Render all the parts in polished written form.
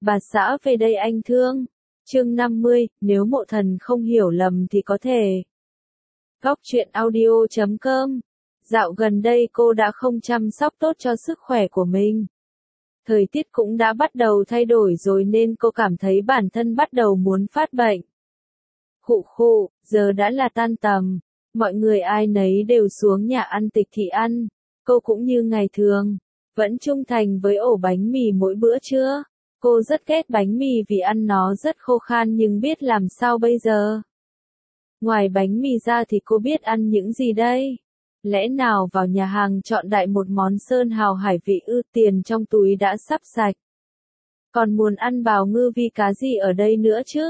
Bà xã về đây anh thương. Chương 50, nếu Mộ Thần không hiểu lầm thì có thể. Góc truyện audio.com. Dạo gần đây cô đã không chăm sóc tốt cho sức khỏe của mình. Thời tiết cũng đã bắt đầu thay đổi rồi nên cô cảm thấy bản thân bắt đầu muốn phát bệnh. Khụ khụ, giờ đã là tan tầm. Mọi người ai nấy đều xuống nhà ăn tịch thị ăn. Cô cũng như ngày thường, vẫn trung thành với ổ bánh mì mỗi bữa trưa. Cô rất ghét bánh mì vì ăn nó rất khô khan nhưng biết làm sao bây giờ. Ngoài bánh mì ra thì cô biết ăn những gì đây? Lẽ nào vào nhà hàng chọn đại một món sơn hào hải vị ư, tiền trong túi đã sắp sạch. Còn muốn ăn bào ngư vi cá gì ở đây nữa chứ?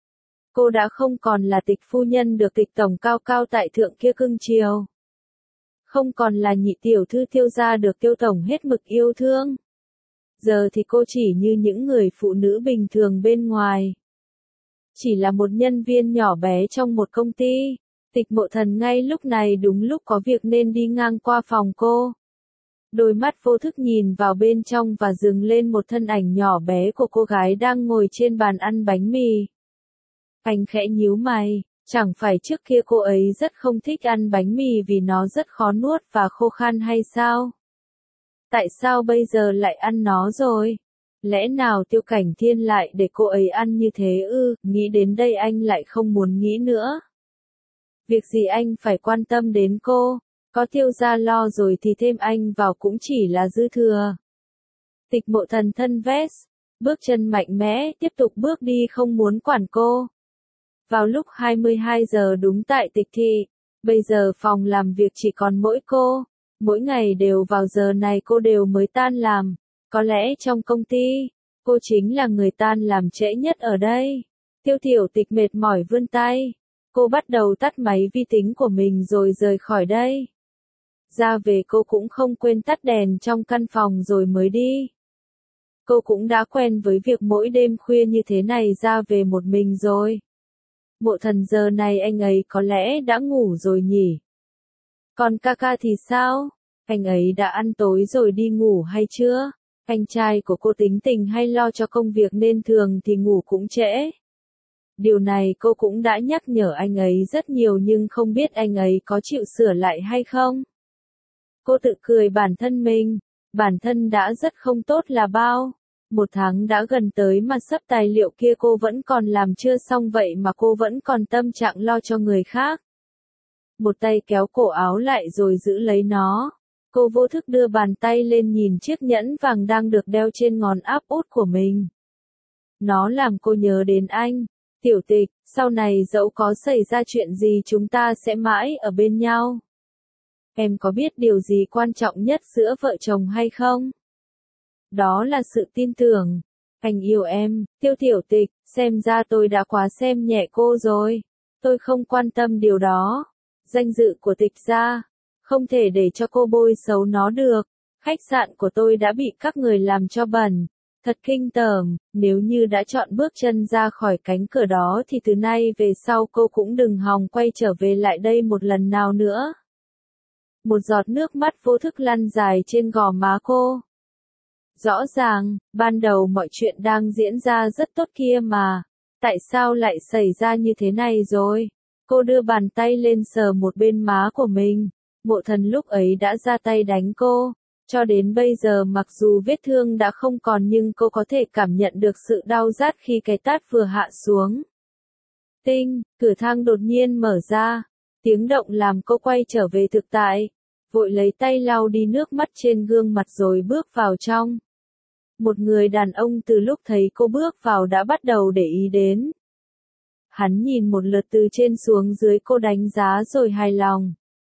Cô đã không còn là tịch phu nhân được tịch tổng cao cao tại thượng kia cưng chiều. Không còn là nhị tiểu thư tiêu gia được tiêu tổng hết mực yêu thương. Giờ thì cô chỉ như những người phụ nữ bình thường bên ngoài. Chỉ là một nhân viên nhỏ bé trong một công ty. Tịch Mộ Thần ngay lúc này đúng lúc có việc nên đi ngang qua phòng cô. Đôi mắt vô thức nhìn vào bên trong và dừng lên một thân ảnh nhỏ bé của cô gái đang ngồi trên bàn ăn bánh mì. Anh khẽ nhíu mày, chẳng phải trước kia cô ấy rất không thích ăn bánh mì vì nó rất khó nuốt và khô khan hay sao? Tại sao bây giờ lại ăn nó rồi? Lẽ nào Tiêu Cảnh Thiên lại để cô ấy ăn như thế ư? Nghĩ đến đây anh lại không muốn nghĩ nữa. Việc gì anh phải quan tâm đến cô? Có Tiêu gia lo rồi thì thêm anh vào cũng chỉ là dư thừa. Tịch Mộ Thần thân vest, bước chân mạnh mẽ, tiếp tục bước đi không muốn quản cô. Vào lúc 22 giờ đúng tại tịch thị, bây giờ phòng làm việc chỉ còn mỗi cô. Mỗi ngày đều vào giờ này cô đều mới tan làm. Có lẽ trong công ty, cô chính là người tan làm trễ nhất ở đây. Tiêu Tiểu Tịch mệt mỏi vươn tay. Cô bắt đầu tắt máy vi tính của mình rồi rời khỏi đây. Ra về cô cũng không quên tắt đèn trong căn phòng rồi mới đi. Cô cũng đã quen với việc mỗi đêm khuya như thế này ra về một mình rồi. Mộ Thần giờ này anh ấy có lẽ đã ngủ rồi nhỉ? Còn ca ca thì sao? Anh ấy đã ăn tối rồi đi ngủ hay chưa? Anh trai của cô tính tình hay lo cho công việc nên thường thì ngủ cũng trễ. Điều này cô cũng đã nhắc nhở anh ấy rất nhiều nhưng không biết anh ấy có chịu sửa lại hay không. Cô tự cười bản thân mình, bản thân đã rất không tốt là bao. Một tháng đã gần tới mà sắp tài liệu kia cô vẫn còn làm chưa xong vậy mà cô vẫn còn tâm trạng lo cho người khác. Một tay kéo cổ áo lại rồi giữ lấy nó. Cô vô thức đưa bàn tay lên nhìn chiếc nhẫn vàng đang được đeo trên ngón áp út của mình. Nó làm cô nhớ đến anh. Tiểu Tịch, sau này dẫu có xảy ra chuyện gì chúng ta sẽ mãi ở bên nhau. Em có biết điều gì quan trọng nhất giữa vợ chồng hay không? Đó là sự tin tưởng. Anh yêu em, Tiểu Tịch, xem ra tôi đã quá xem nhẹ cô rồi. Tôi không quan tâm điều đó. Danh dự của Tịch gia, không thể để cho cô bôi xấu nó được. Khách sạn của tôi đã bị các người làm cho bẩn. Thật kinh tởm, nếu như đã chọn bước chân ra khỏi cánh cửa đó thì từ nay về sau cô cũng đừng hòng quay trở về lại đây một lần nào nữa. Một giọt nước mắt vô thức lăn dài trên gò má cô. Rõ ràng, ban đầu mọi chuyện đang diễn ra rất tốt kia mà. Tại sao lại xảy ra như thế này rồi? Cô đưa bàn tay lên sờ một bên má của mình. Mộ Thần lúc ấy đã ra tay đánh cô. Cho đến bây giờ mặc dù vết thương đã không còn nhưng cô có thể cảm nhận được sự đau rát khi cái tát vừa hạ xuống. Tinh, cửa thang đột nhiên mở ra. Tiếng động làm cô quay trở về thực tại. Vội lấy tay lau đi nước mắt trên gương mặt rồi bước vào trong. Một người đàn ông từ lúc thấy cô bước vào đã bắt đầu để ý đến. Hắn nhìn một lượt từ trên xuống dưới cô đánh giá rồi hài lòng.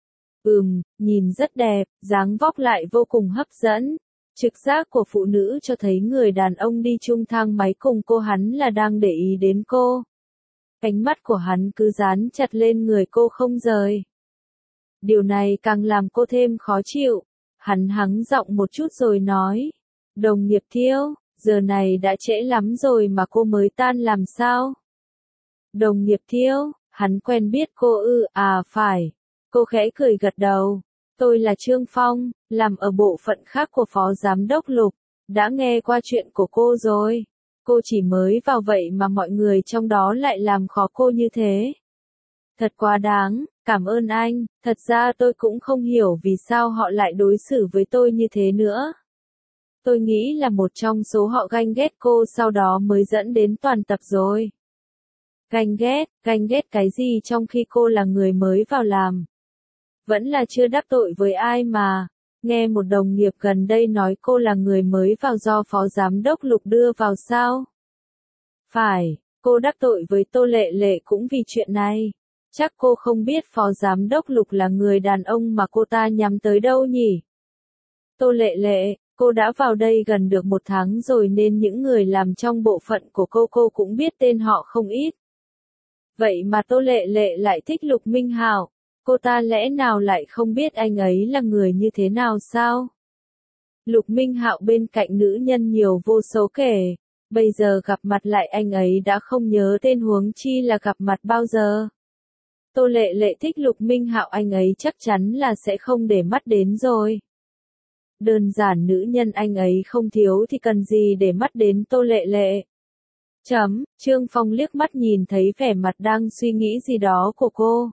Nhìn rất đẹp, dáng vóc lại vô cùng hấp dẫn. Trực giác của phụ nữ cho thấy người đàn ông đi chung thang máy cùng cô hắn là đang để ý đến cô. Ánh mắt của hắn cứ dán chặt lên người cô không rời. Điều này càng làm cô thêm khó chịu. Hắn hắng giọng một chút rồi nói. Đồng nghiệp Thiêu, giờ này đã trễ lắm rồi mà cô mới tan làm sao? Đồng nghiệp Thiêu, hắn quen biết cô ư? À phải. Cô khẽ cười gật đầu. Tôi là Trương Phong, làm ở bộ phận khác của Phó Giám đốc Lục. Đã nghe qua chuyện của cô rồi. Cô chỉ mới vào vậy mà mọi người trong đó lại làm khó cô như thế. Thật quá đáng, cảm ơn anh, thật ra tôi cũng không hiểu vì sao họ lại đối xử với tôi như thế nữa. Tôi nghĩ là một trong số họ ganh ghét cô sau đó mới dẫn đến toàn tập rồi. Ganh ghét cái gì trong khi cô là người mới vào làm? Vẫn là chưa đắc tội với ai mà. Nghe một đồng nghiệp gần đây nói cô là người mới vào do phó giám đốc Lục đưa vào sao? Phải, cô đắc tội với Tô Lệ Lệ cũng vì chuyện này. Chắc cô không biết phó giám đốc Lục là người đàn ông mà cô ta nhắm tới đâu nhỉ? Tô Lệ Lệ, cô đã vào đây gần được 1 tháng rồi nên những người làm trong bộ phận của cô cũng biết tên họ không ít. Vậy mà Tô Lệ Lệ lại thích Lục Minh Hạo, cô ta lẽ nào lại không biết anh ấy là người như thế nào sao? Lục Minh Hạo bên cạnh nữ nhân nhiều vô số kể, bây giờ gặp mặt lại anh ấy đã không nhớ tên huống chi là gặp mặt bao giờ. Tô Lệ Lệ thích Lục Minh Hạo anh ấy chắc chắn là sẽ không để mắt đến rồi. Đơn giản nữ nhân anh ấy không thiếu thì cần gì để mắt đến Tô Lệ Lệ. Trương Phong liếc mắt nhìn thấy vẻ mặt đang suy nghĩ gì đó của cô.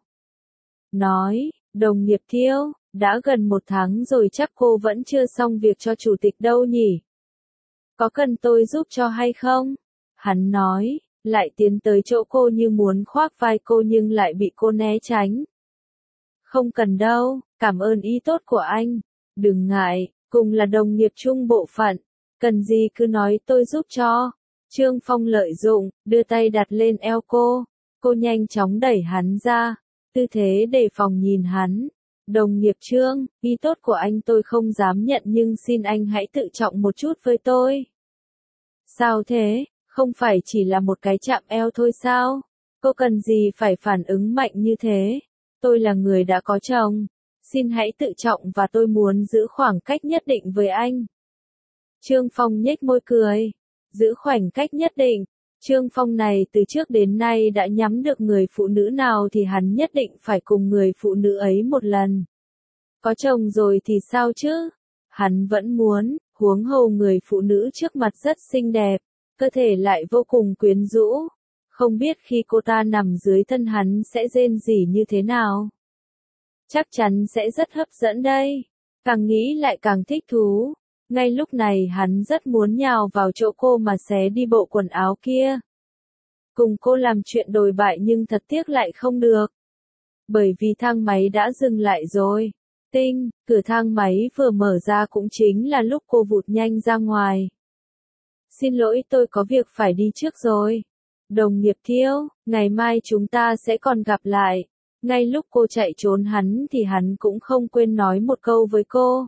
Nói, đồng nghiệp Thiêu, đã gần 1 tháng rồi chắc cô vẫn chưa xong việc cho chủ tịch đâu nhỉ? Có cần tôi giúp cho hay không? Hắn nói, lại tiến tới chỗ cô như muốn khoác vai cô nhưng lại bị cô né tránh. Không cần đâu, cảm ơn ý tốt của anh. Đừng ngại, cùng là đồng nghiệp chung bộ phận. Cần gì cứ nói tôi giúp cho. Trương Phong lợi dụng, đưa tay đặt lên eo cô. Cô nhanh chóng đẩy hắn ra. Tư thế đề phòng nhìn hắn. Đồng nghiệp Trương, ý tốt của anh tôi không dám nhận nhưng xin anh hãy tự trọng một chút với tôi. Sao thế, không phải chỉ là một cái chạm eo thôi sao? Cô cần gì phải phản ứng mạnh như thế? Tôi là người đã có chồng. Xin hãy tự trọng và tôi muốn giữ khoảng cách nhất định với anh. Trương Phong nhếch môi cười. Giữ khoảng cách nhất định. Trương Phong này từ trước đến nay đã nhắm được người phụ nữ nào thì hắn nhất định phải cùng người phụ nữ ấy một lần. Có chồng rồi thì sao chứ? Hắn vẫn muốn, huống hồ người phụ nữ trước mặt rất xinh đẹp, cơ thể lại vô cùng quyến rũ. Không biết khi cô ta nằm dưới thân hắn sẽ rên rỉ như thế nào. Chắc chắn sẽ rất hấp dẫn đây. Càng nghĩ lại càng thích thú. Ngay lúc này hắn rất muốn nhào vào chỗ cô mà xé đi bộ quần áo kia. Cùng cô làm chuyện đồi bại nhưng thật tiếc lại không được. Bởi vì thang máy đã dừng lại rồi. Cửa thang máy vừa mở ra cũng chính là lúc cô vụt nhanh ra ngoài. Xin lỗi tôi có việc phải đi trước rồi. Đồng nghiệp Thiêu, ngày mai chúng ta sẽ còn gặp lại. Ngay lúc cô chạy trốn hắn thì hắn cũng không quên nói một câu với cô.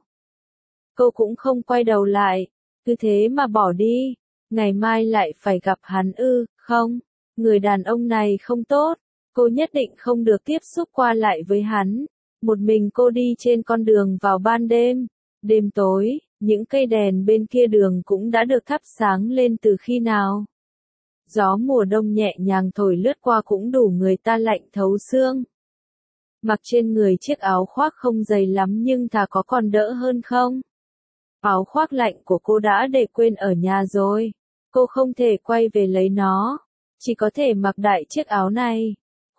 Cô cũng không quay đầu lại, cứ thế mà bỏ đi. Ngày mai lại phải gặp hắn ư? Không, người đàn ông này không tốt. Cô nhất định không được tiếp xúc qua lại với hắn. Một mình cô đi trên con đường vào ban đêm. Đêm tối, những cây đèn bên kia đường cũng đã được thắp sáng lên từ khi nào. Gió mùa đông nhẹ nhàng thổi lướt qua cũng đủ người ta lạnh thấu xương. Mặc trên người chiếc áo khoác không dày lắm nhưng thà có còn đỡ hơn không? Áo khoác lạnh của cô đã để quên ở nhà rồi. Cô không thể quay về lấy nó. Chỉ có thể mặc đại chiếc áo này.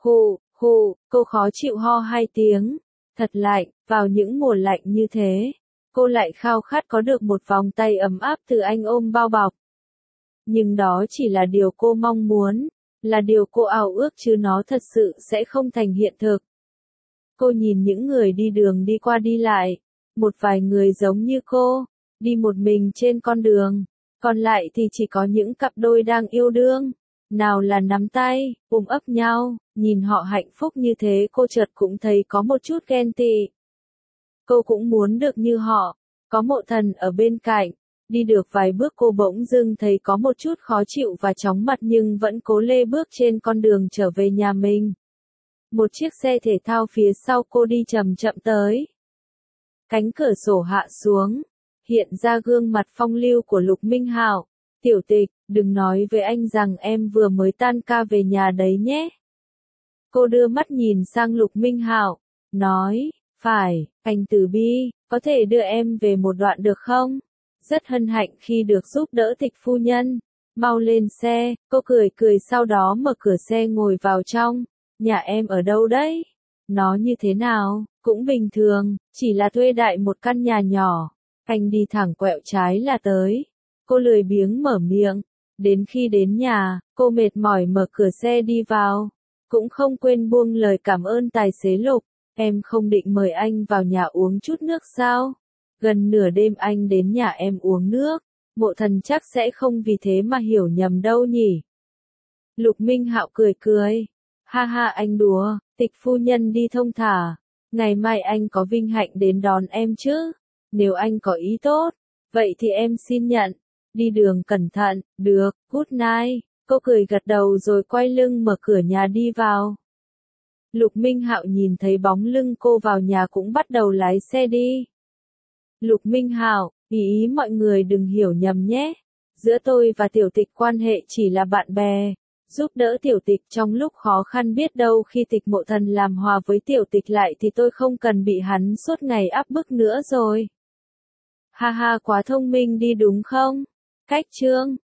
Cô khó chịu ho 2 tiếng. Thật lạnh, vào những mùa lạnh như thế. Cô lại khao khát có được một vòng tay ấm áp từ anh ôm bao bọc. Nhưng đó chỉ là điều cô mong muốn. Là điều cô ao ước chứ nó thật sự sẽ không thành hiện thực. Cô nhìn những người đi đường đi qua đi lại. Một vài người giống như cô. Đi một mình trên con đường. Còn lại thì chỉ có những cặp đôi đang yêu đương. Nào là nắm tay, ấp nhau, nhìn họ hạnh phúc như thế cô chợt cũng thấy có một chút ghen tị. Cô cũng muốn được như họ, có Mộ Thần ở bên cạnh. Đi được vài bước cô bỗng dưng thấy có một chút khó chịu và chóng mặt nhưng vẫn cố lê bước trên con đường trở về nhà mình. Một chiếc xe thể thao phía sau cô đi chậm chậm tới. Cánh cửa sổ hạ xuống, hiện ra gương mặt phong lưu của Lục Minh Hạo. Tiểu Tịch, đừng nói với anh rằng em vừa mới tan ca về nhà đấy nhé. Cô đưa mắt nhìn sang Lục Minh Hạo, nói, phải, anh Từ Bi, có thể đưa em về một đoạn được không? Rất hân hạnh khi được giúp đỡ Tịch phu nhân. mau lên xe, cô cười cười sau đó mở cửa xe ngồi vào trong. Nhà em ở đâu đấy? Nó như thế nào? Cũng bình thường, chỉ là thuê đại một căn nhà nhỏ. Anh đi thẳng quẹo trái là tới. Cô lười biếng mở miệng. Đến khi đến nhà, cô mệt mỏi mở cửa xe đi vào. Cũng không quên buông lời cảm ơn tài xế Lục. Em không định mời anh vào nhà uống chút nước sao? Gần nửa đêm anh đến nhà em uống nước. Mộ Thần chắc sẽ không vì thế mà hiểu nhầm đâu nhỉ. Lục Minh Hạo cười cười. Ha ha anh đùa, Tịch phu nhân đi thong thả. Ngày mai anh có vinh hạnh đến đón em chứ. Nếu anh có ý tốt, vậy thì em xin nhận. Đi đường cẩn thận, được, good night. Cô cười gật đầu rồi quay lưng mở cửa nhà đi vào. Lục Minh Hạo nhìn thấy bóng lưng cô vào nhà cũng bắt đầu lái xe đi. Lục Minh Hạo, ý mọi người đừng hiểu nhầm nhé. Giữa tôi và Tiểu Tịch quan hệ chỉ là bạn bè. Giúp đỡ Tiểu Tịch trong lúc khó khăn, biết đâu khi Tịch Mộ Thần làm hòa với Tiểu Tịch lại thì tôi không cần bị hắn suốt ngày áp bức nữa rồi. Ha ha, quá thông minh đi đúng không? Cách chương